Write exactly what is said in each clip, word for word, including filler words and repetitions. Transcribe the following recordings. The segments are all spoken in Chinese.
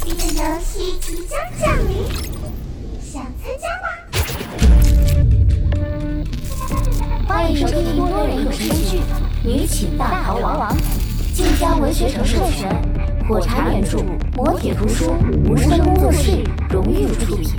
这个游戏即将降临，想参加吗？ 欢迎收听多人有声剧《女寝大逃亡》，晋江文学城授权，火柴原著，磨铁图书，无声工作室荣誉出品。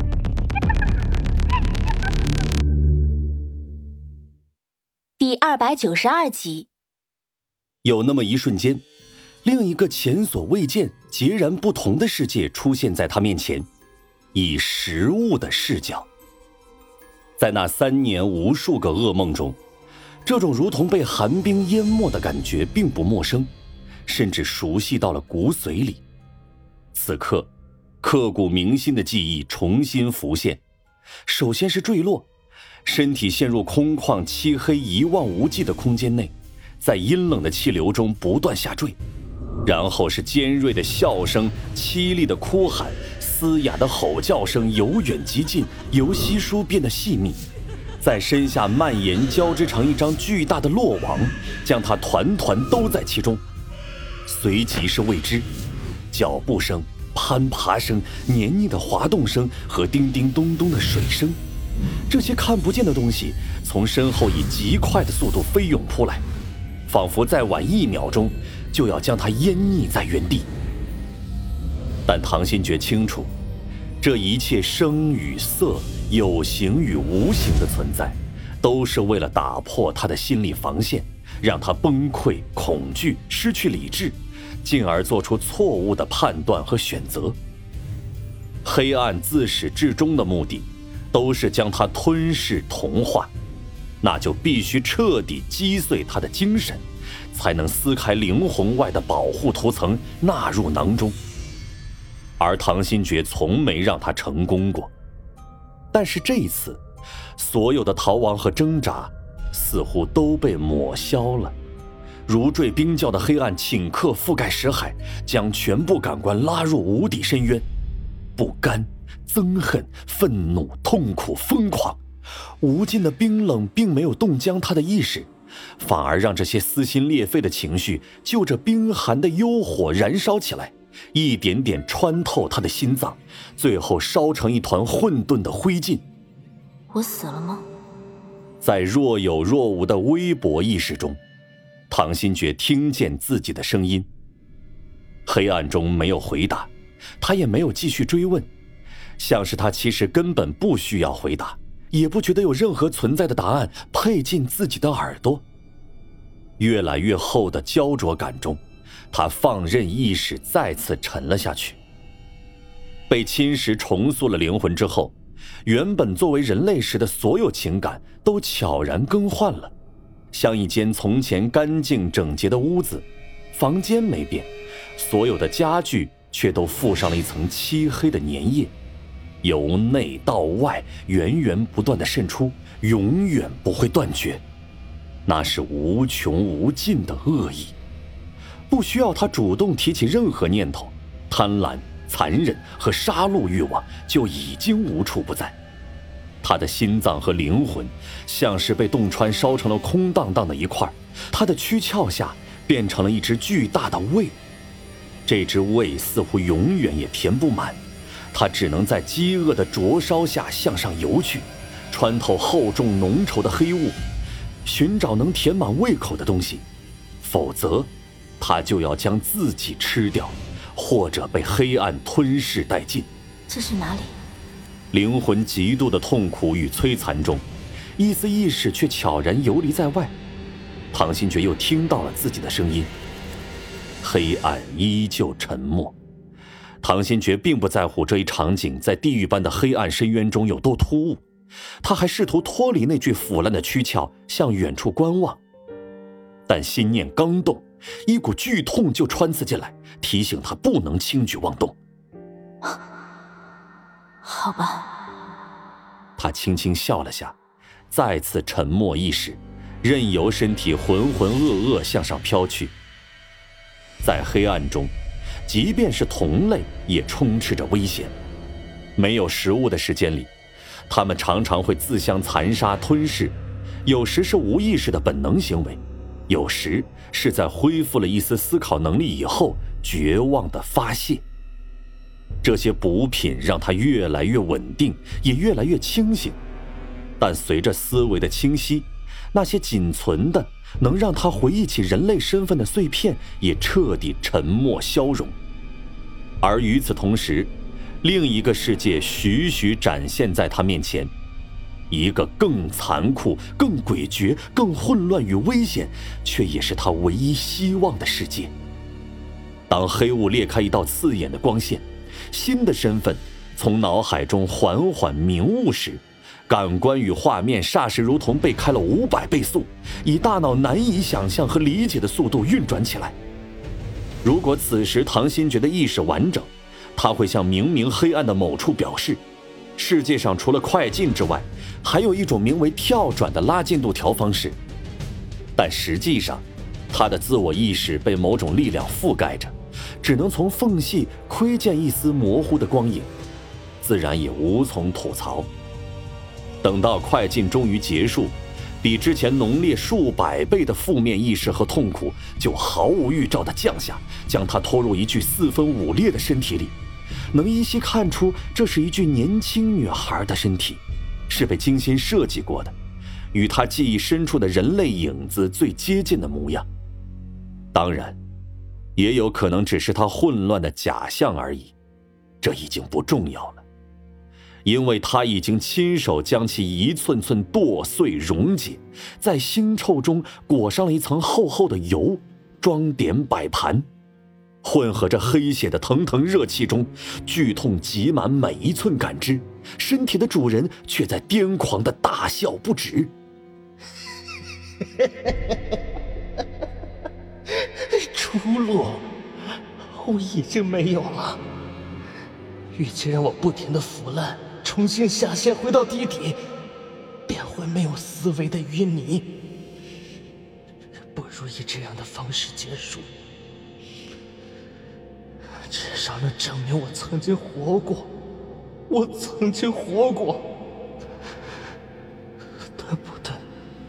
第二百九十二集。 有那么一瞬间，另一个前所未见、截然不同的世界出现在他面前，以实物的视角。在那三年无数个噩梦中，这种如同被寒冰淹没的感觉并不陌生，甚至熟悉到了骨髓里。此刻，刻骨铭心的记忆重新浮现。首先是坠落，身体陷入空旷、漆黑、一望无际的空间内，在阴冷的气流中不断下坠。然后是尖锐的笑声，凄厉的哭喊，嘶哑的吼叫声由远及近，由稀疏变得细密，在身下蔓延，交织成一张巨大的落网，将它团团兜在其中。随即是未知，脚步声、攀爬声、黏腻的滑动声和叮叮咚咚的水声，这些看不见的东西从身后以极快的速度飞涌扑来，仿佛再晚一秒钟就要将他淹溺在原地。但唐新觉清楚，这一切声与色，有形与无形的存在，都是为了打破他的心理防线，让他崩溃、恐惧、失去理智，进而做出错误的判断和选择。黑暗自始至终的目的都是将他吞噬同化，那就必须彻底击碎他的精神，才能撕开灵魂外的保护涂层，纳入囊中。而唐新觉从没让他成功过，但是这一次，所有的逃亡和挣扎似乎都被抹消了。如坠冰窖的黑暗顷刻覆盖石海，将全部感官拉入无底深渊。不甘、憎恨、愤怒、痛苦、疯狂，无尽的冰冷并没有冻僵他的意识，反而让这些撕心裂肺的情绪就着冰寒的幽火燃烧起来，一点点穿透他的心脏，最后烧成一团混沌的灰烬。 我死了吗？ 在若有若无的微薄意识中，唐新觉听见自己的声音。黑暗中没有回答，他也没有继续追问，像是他其实根本不需要回答，也不觉得有任何存在的答案配进自己的耳朵。越来越厚的焦灼感中，他放任意识再次沉了下去。被侵蚀重塑了灵魂之后，原本作为人类时的所有情感都悄然更换了，像一间从前干净整洁的屋子，房间没变，所有的家具却都附上了一层漆黑的粘液，由内到外源源不断地渗出，永远不会断绝。那是无穷无尽的恶意，不需要他主动提起任何念头，贪婪、残忍和杀戮欲望就已经无处不在。他的心脏和灵魂像是被洞穿，烧成了空荡荡的一块，他的躯壳下变成了一只巨大的胃。这只胃似乎永远也填不满，他只能在饥饿的灼烧下向上游去，穿透厚重浓稠的黑雾，寻找能填满胃口的东西，否则他就要将自己吃掉，或者被黑暗吞噬殆尽。 这是哪里？ 灵魂极度的痛苦与摧残中，一丝意识却悄然游离在外。唐新觉又听到了自己的声音。黑暗依旧沉默，唐新觉并不在乎这一场景在地狱般的黑暗深渊中有多突兀，他还试图脱离那具腐烂的躯壳，向远处观望。但心念刚动，一股剧痛就穿刺进来，提醒他不能轻举妄动。 好吧， 他轻轻笑了下，再次沉默意识，任由身体浑浑噩噩向上飘去。在黑暗中，即便是同类也充斥着危险。没有食物的时间里，他们常常会自相残杀吞噬，有时是无意识的本能行为，有时是在恢复了一丝思考能力以后绝望的发泄。 这些补品让他越来越稳定，也越来越清醒。但随着思维的清晰，那些仅存的能让他回忆起人类身份的碎片也彻底沉没消融。而与此同时，另一个世界徐徐展现在他面前，一个更残酷、更诡谲、更混乱与危险，却也是他唯一希望的世界。当黑雾裂开一道刺眼的光线，新的身份从脑海中缓缓明悟时，感官与画面霎时如同被开了五百倍速，以大脑难以想象和理解的速度运转起来。如果此时唐新觉的意识完整，他会向明明黑暗的某处表示，世界上除了快进之外，还有一种名为跳转的拉进度条方式。但实际上，他的自我意识被某种力量覆盖着，只能从缝隙窥见一丝模糊的光影，自然也无从吐槽。等到快进终于结束，比之前浓烈数百倍的负面意识和痛苦就毫无预兆地降下，将他拖入一具四分五裂的身体里。能依稀看出这是一具年轻女孩的身体，是被精心设计过的，与她记忆深处的人类影子最接近的模样。当然，也有可能只是她混乱的假象而已，这已经不重要了，因为他已经亲手将其一寸寸剁碎溶解，在腥臭中裹上了一层厚厚的油，装点摆盘。混合着黑血的腾腾热气中，剧痛挤满每一寸感知，身体的主人却在癫狂地大笑不止。 出路我已经没有了，与其让我不停地腐烂，重新下线回到地底，变回没有思维的淤泥，不如以这样的方式结束，至少能证明我曾经活过，我曾经活过，对不对？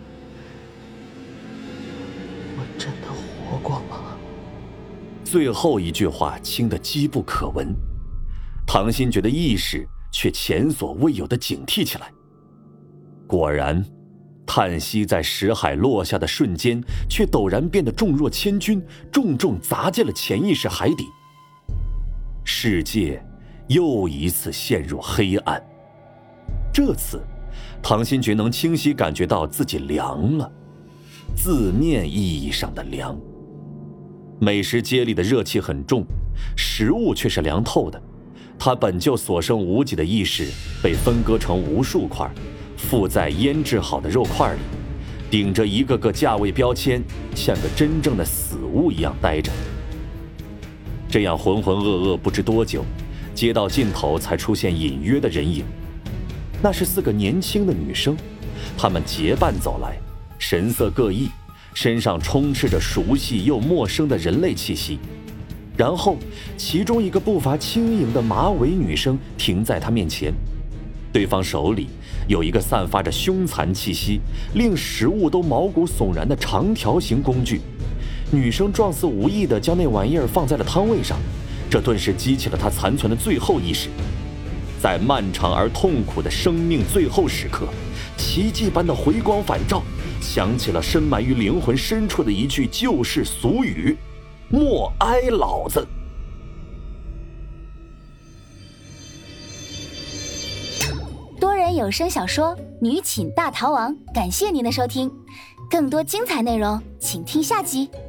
我真的活过吗？ 最后一句话轻得机不可闻，唐新觉的意识却前所未有的警惕起来。果然，叹息在识海落下的瞬间，却陡然变得重若千钧，重重砸进了潜意识海底。世界又一次陷入黑暗。这次，唐新觉能清晰感觉到自己凉了，字面意义上的凉。美食街里的热气很重，食物却是凉透的。他本就所剩无几的意识被分割成无数块，附在腌制好的肉块里，顶着一个个价位标签，像个真正的死物一样待着。这样浑浑噩噩不知多久，街道尽头才出现隐约的人影。那是四个年轻的女生，她们结伴走来，神色各异，身上充斥着熟悉又陌生的人类气息。然后其中一个步伐轻盈的马尾女生停在她面前，对方手里有一个散发着凶残气息，令食物都毛骨悚然的长条形工具。女生状似无意地将那玩意儿放在了汤位上，这顿时激起了她残存的最后意识。在漫长而痛苦的生命最后时刻，奇迹般的回光返照，响起了深埋于灵魂深处的一句旧式俗语：莫挨老子。 多人有声小说《女寝大逃亡》，感谢您的收听，更多精彩内容请听下集。